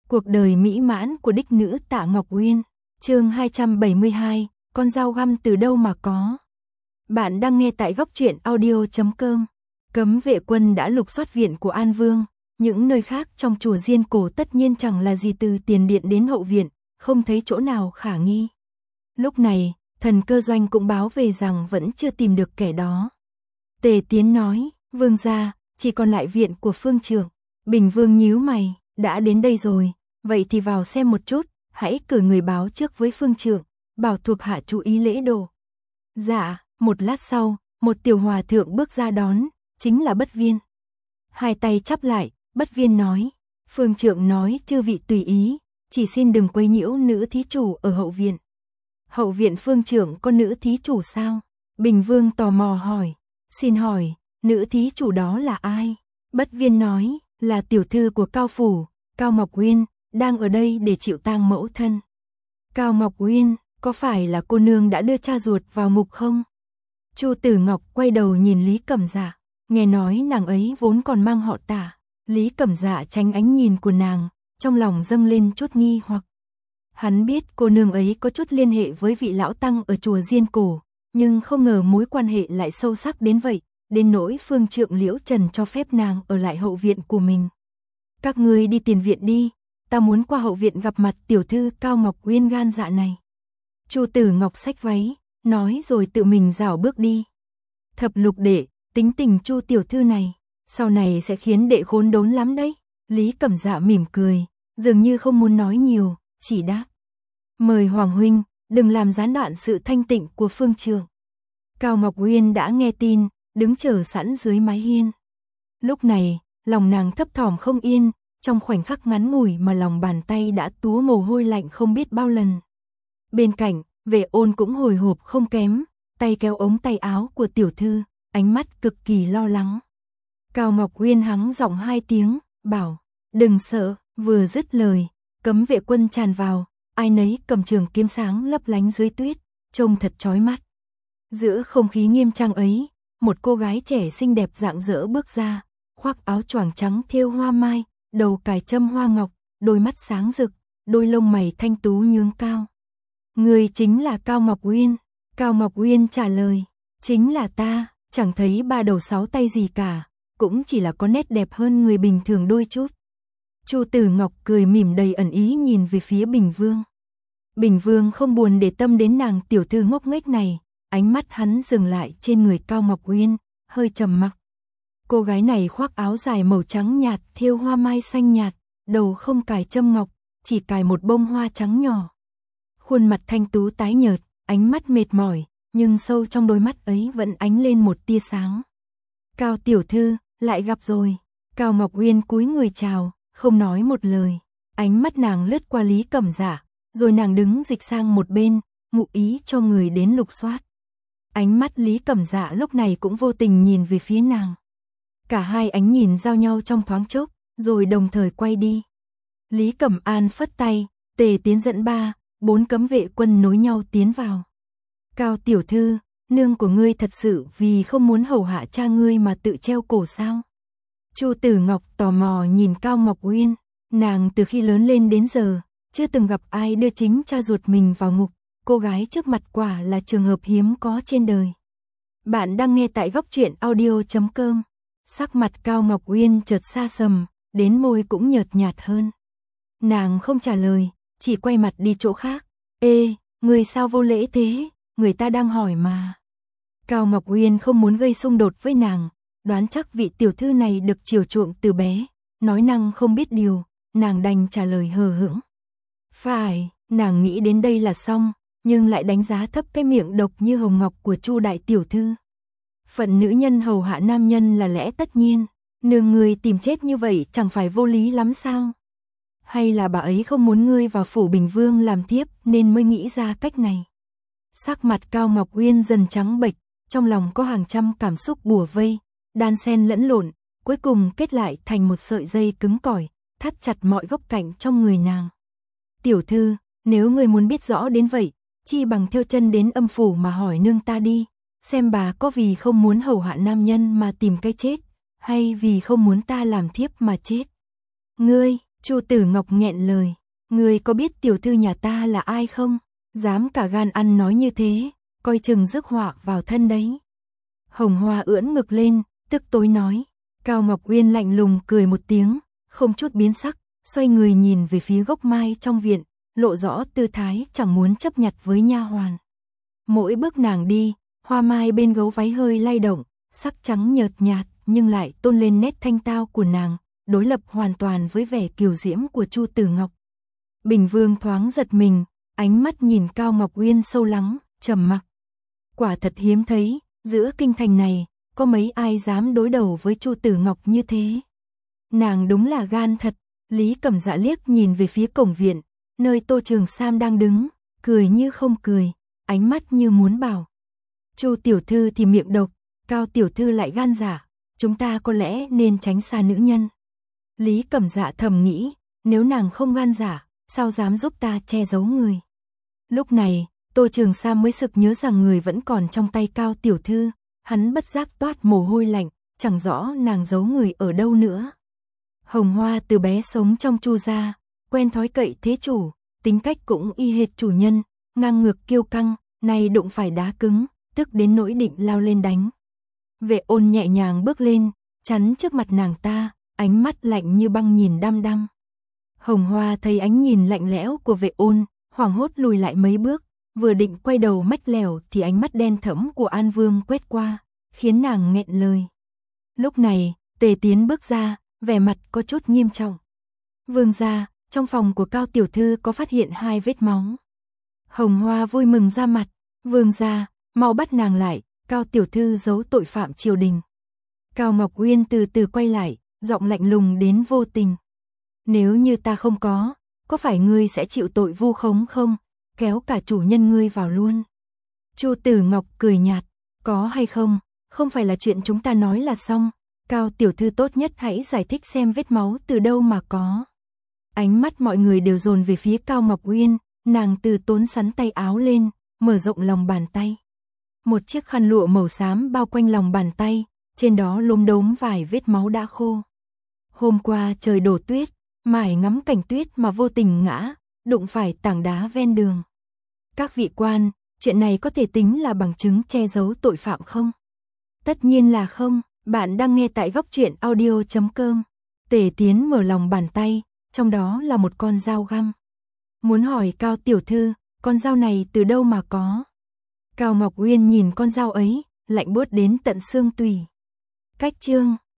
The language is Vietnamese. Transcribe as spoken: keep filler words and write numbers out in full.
Cuộc đời mỹ mãn của đích nữ Tạ Ngọc Uyên, chương hai trăm bảy mươi hai, con dao găm từ đâu mà có. Bạn đang nghe tại góc truyện audio chấm com. Cấm vệ quân đã lục soát viện của An Vương, những nơi khác trong chùa Diên Cổ tất nhiên chẳng là gì từ tiền điện đến hậu viện, không thấy chỗ nào khả nghi. Lúc này, Thần Cơ Doanh cũng báo về rằng vẫn chưa tìm được kẻ đó. Tề Tiến nói, Vương gia, chỉ còn lại viện của Phương trưởng. Bình Vương nhíu mày, đã đến đây rồi, vậy thì vào xem một chút, hãy cử người báo trước với Phương trưởng, bảo thuộc hạ chú ý lễ độ. Dạ, một lát sau, một tiểu hòa thượng bước ra đón, chính là Bất Viên. Hai tay chắp lại, Bất Viên nói, Phương trưởng nói chư vị tùy ý, chỉ xin đừng quấy nhiễu nữ thí chủ ở hậu viện. Hậu viện Phương trưởng có nữ thí chủ sao? Bình Vương tò mò hỏi, xin hỏi, nữ thí chủ đó là ai? Bất Viên nói, là tiểu thư của Cao Phủ, Cao Ngọc Uyên, đang ở đây để chịu tang mẫu thân. Cao Ngọc Uyên, có phải là cô nương đã đưa cha ruột vào ngục không? Chu Tử Ngọc quay đầu nhìn Lý Cẩm Dạ, nghe nói nàng ấy vốn còn mang họ Tả. Lý Cẩm Dạ tránh ánh nhìn của nàng, trong lòng dâng lên chút nghi hoặc. Hắn biết cô nương ấy có chút liên hệ với vị lão tăng ở chùa Diên Cổ, nhưng không ngờ mối quan hệ lại sâu sắc đến vậy, đến nỗi Phương Trượng Liễu Trần cho phép nàng ở lại hậu viện của mình. Các ngươi đi tiền viện đi, ta muốn qua hậu viện gặp mặt tiểu thư Cao Ngọc Uyên gan dạ này. Chu Tử Ngọc xách váy, nói rồi tự mình rảo bước đi. Thập lục đệ, tính tình Chu tiểu thư này, sau này sẽ khiến đệ khốn đốn lắm đấy. Lý Cẩm Dạ mỉm cười, dường như không muốn nói nhiều, chỉ đáp. Mời Hoàng huynh, đừng làm gián đoạn sự thanh tịnh của Phương Trượng. Cao Ngọc Uyên đã nghe tin, đứng chờ sẵn dưới mái hiên. Lúc này, lòng nàng thấp thỏm không yên, trong khoảnh khắc ngắn ngủi mà lòng bàn tay đã túa mồ hôi lạnh không biết bao lần. Bên cạnh, Vệ Ôn cũng hồi hộp không kém, tay kéo ống tay áo của tiểu thư, ánh mắt cực kỳ lo lắng. Cao Ngọc Uyên hắng giọng hai tiếng, bảo, đừng sợ, vừa dứt lời, cấm vệ quân tràn vào, ai nấy cầm trường kiếm sáng lấp lánh dưới tuyết, trông thật chói mắt. Giữa không khí nghiêm trang ấy, một cô gái trẻ xinh đẹp rạng rỡ bước ra, khoác áo choàng trắng thêu hoa mai, đầu cài châm hoa ngọc, đôi mắt sáng rực, đôi lông mày thanh tú nhướng cao. Người chính là Cao Ngọc Uyên. Cao Ngọc Uyên trả lời, chính là ta, chẳng thấy ba đầu sáu tay gì cả, cũng chỉ là có nét đẹp hơn người bình thường đôi chút. Chu Tử Ngọc cười mỉm đầy ẩn ý nhìn về phía Bình Vương. Bình Vương không buồn để tâm đến nàng tiểu thư ngốc nghếch này, ánh mắt hắn dừng lại trên người Cao Ngọc Uyên, hơi trầm mặc. Cô gái này khoác áo dài màu trắng nhạt thêu hoa mai xanh nhạt, đầu không cài châm ngọc, chỉ cài một bông hoa trắng nhỏ. Khuôn mặt thanh tú tái nhợt, ánh mắt mệt mỏi, nhưng sâu trong đôi mắt ấy vẫn ánh lên một tia sáng. Cao tiểu thư, lại gặp rồi. Cao Ngọc Uyên cúi người chào, không nói một lời. Ánh mắt nàng lướt qua Lý Cẩm Dạ, rồi nàng đứng dịch sang một bên, ngụ ý cho người đến lục soát. Ánh mắt Lý Cẩm Dạ lúc này cũng vô tình nhìn về phía nàng. Cả hai ánh nhìn giao nhau trong thoáng chốc, rồi đồng thời quay đi. Lý Cẩm An phất tay, Tề Tiến dẫn ba, bốn cấm vệ quân nối nhau tiến vào. Cao tiểu thư, nương của ngươi thật sự vì không muốn hầu hạ cha ngươi mà tự treo cổ sao? Chu Tử Ngọc tò mò nhìn Cao Ngọc Uyên, nàng từ khi lớn lên đến giờ, chưa từng gặp ai đưa chính cha ruột mình vào ngục, cô gái trước mặt quả là trường hợp hiếm có trên đời. Bạn đang nghe tại góc truyện audio chấm com. Sắc mặt Cao Ngọc Uyên chợt xa sầm, đến môi cũng nhợt nhạt hơn. Nàng không trả lời, chỉ quay mặt đi chỗ khác. Ê, người sao vô lễ thế, người ta đang hỏi mà. Cao Ngọc Uyên không muốn gây xung đột với nàng, đoán chắc vị tiểu thư này được chiều chuộng từ bé, nói năng không biết điều, nàng đành trả lời hờ hững. Phải, nàng nghĩ đến đây là xong, nhưng lại đánh giá thấp cái miệng độc như hồng ngọc của Chu đại tiểu thư. Phận nữ nhân hầu hạ nam nhân là lẽ tất nhiên, nương người tìm chết như vậy chẳng phải vô lý lắm sao? Hay là bà ấy không muốn ngươi vào phủ Bình Vương làm thiếp nên mới nghĩ ra cách này? Sắc mặt Cao Ngọc Uyên dần trắng bệch, trong lòng có hàng trăm cảm xúc bủa vây, đan xen lẫn lộn, cuối cùng kết lại thành một sợi dây cứng cỏi, thắt chặt mọi góc cạnh trong người nàng. Tiểu thư, nếu ngươi muốn biết rõ đến vậy, chi bằng theo chân đến âm phủ mà hỏi nương ta đi, xem bà có vì không muốn hầu hạ nam nhân mà tìm cái chết, hay vì không muốn ta làm thiếp mà chết. Ngươi, Chu Tử Ngọc nghẹn lời, người có biết tiểu thư nhà ta là ai không? Dám cả gan ăn nói như thế, coi chừng rước họa vào thân đấy. Hồng Hoa ưỡn ngực lên, tức tối nói. Cao Ngọc Uyên lạnh lùng cười một tiếng, không chút biến sắc, xoay người nhìn về phía gốc mai trong viện, lộ rõ tư thái chẳng muốn chấp nhặt với nha hoàn. Mỗi bước nàng đi, hoa mai bên gấu váy hơi lay động, sắc trắng nhợt nhạt nhưng lại tôn lên nét thanh tao của nàng, đối lập hoàn toàn với vẻ kiều diễm của Chu Tử Ngọc. Bình Vương thoáng giật mình, ánh mắt nhìn Cao Ngọc Uyên sâu lắng, trầm mặc. Quả thật hiếm thấy, giữa kinh thành này, có mấy ai dám đối đầu với Chu Tử Ngọc như thế. Nàng đúng là gan thật. Lý Cẩm Dạ liếc nhìn về phía cổng viện, nơi Tô Trường Sam đang đứng, cười như không cười, ánh mắt như muốn bảo. Chu tiểu thư thì miệng độc, Cao tiểu thư lại gan dạ, chúng ta có lẽ nên tránh xa nữ nhân. Lý Cẩm Dạ thầm nghĩ, nếu nàng không gan dạ, sao dám giúp ta che giấu người. Lúc này, Tô Trường Sam mới sực nhớ rằng người vẫn còn trong tay Cao tiểu thư, hắn bất giác toát mồ hôi lạnh, chẳng rõ nàng giấu người ở đâu nữa. Hồng Hoa từ bé sống trong Chu gia, quen thói cậy thế chủ, tính cách cũng y hệt chủ nhân, ngang ngược kiêu căng, nay đụng phải đá cứng, tức đến nỗi định lao lên đánh. Vệ Ôn nhẹ nhàng bước lên, chắn trước mặt nàng ta, ánh mắt lạnh như băng nhìn đăm đăm. Hồng Hoa thấy ánh nhìn lạnh lẽo của Vệ Ôn, hoảng hốt lùi lại mấy bước, vừa định quay đầu mách lèo thì ánh mắt đen thẫm của An Vương quét qua, khiến nàng nghẹn lời. Lúc này, Tề Tiến bước ra, vẻ mặt có chút nghiêm trọng. Vương gia, trong phòng của Cao tiểu thư có phát hiện hai vết máu. Hồng Hoa vui mừng ra mặt, vương gia, mau bắt nàng lại, Cao tiểu thư giấu tội phạm triều đình. Cao Ngọc Uyên từ từ quay lại, giọng lạnh lùng đến vô tình. Nếu như ta không có, có phải ngươi sẽ chịu tội vu khống không, kéo cả chủ nhân ngươi vào luôn. Chu Tử Ngọc cười nhạt, có hay không, không phải là chuyện chúng ta nói là xong. Cao tiểu thư tốt nhất hãy giải thích xem vết máu từ đâu mà có. Ánh mắt mọi người đều dồn về phía Cao Ngọc Uyên, nàng từ tốn sắn tay áo lên, mở rộng lòng bàn tay. Một chiếc khăn lụa màu xám bao quanh lòng bàn tay, trên đó lốm đốm vài vết máu đã khô. Hôm qua trời đổ tuyết, mải ngắm cảnh tuyết mà vô tình ngã, đụng phải tảng đá ven đường. Các vị quan, chuyện này có thể tính là bằng chứng che giấu tội phạm không? Tất nhiên là không. Bạn đang nghe tại góc truyện audio chấm com. Tề Tiến mở lòng bàn tay, trong đó là một con dao găm. Muốn hỏi Cao tiểu thư, con dao này từ đâu mà có? Cao Ngọc Uyên nhìn con dao ấy, lạnh buốt đến tận xương tủy. Cách chương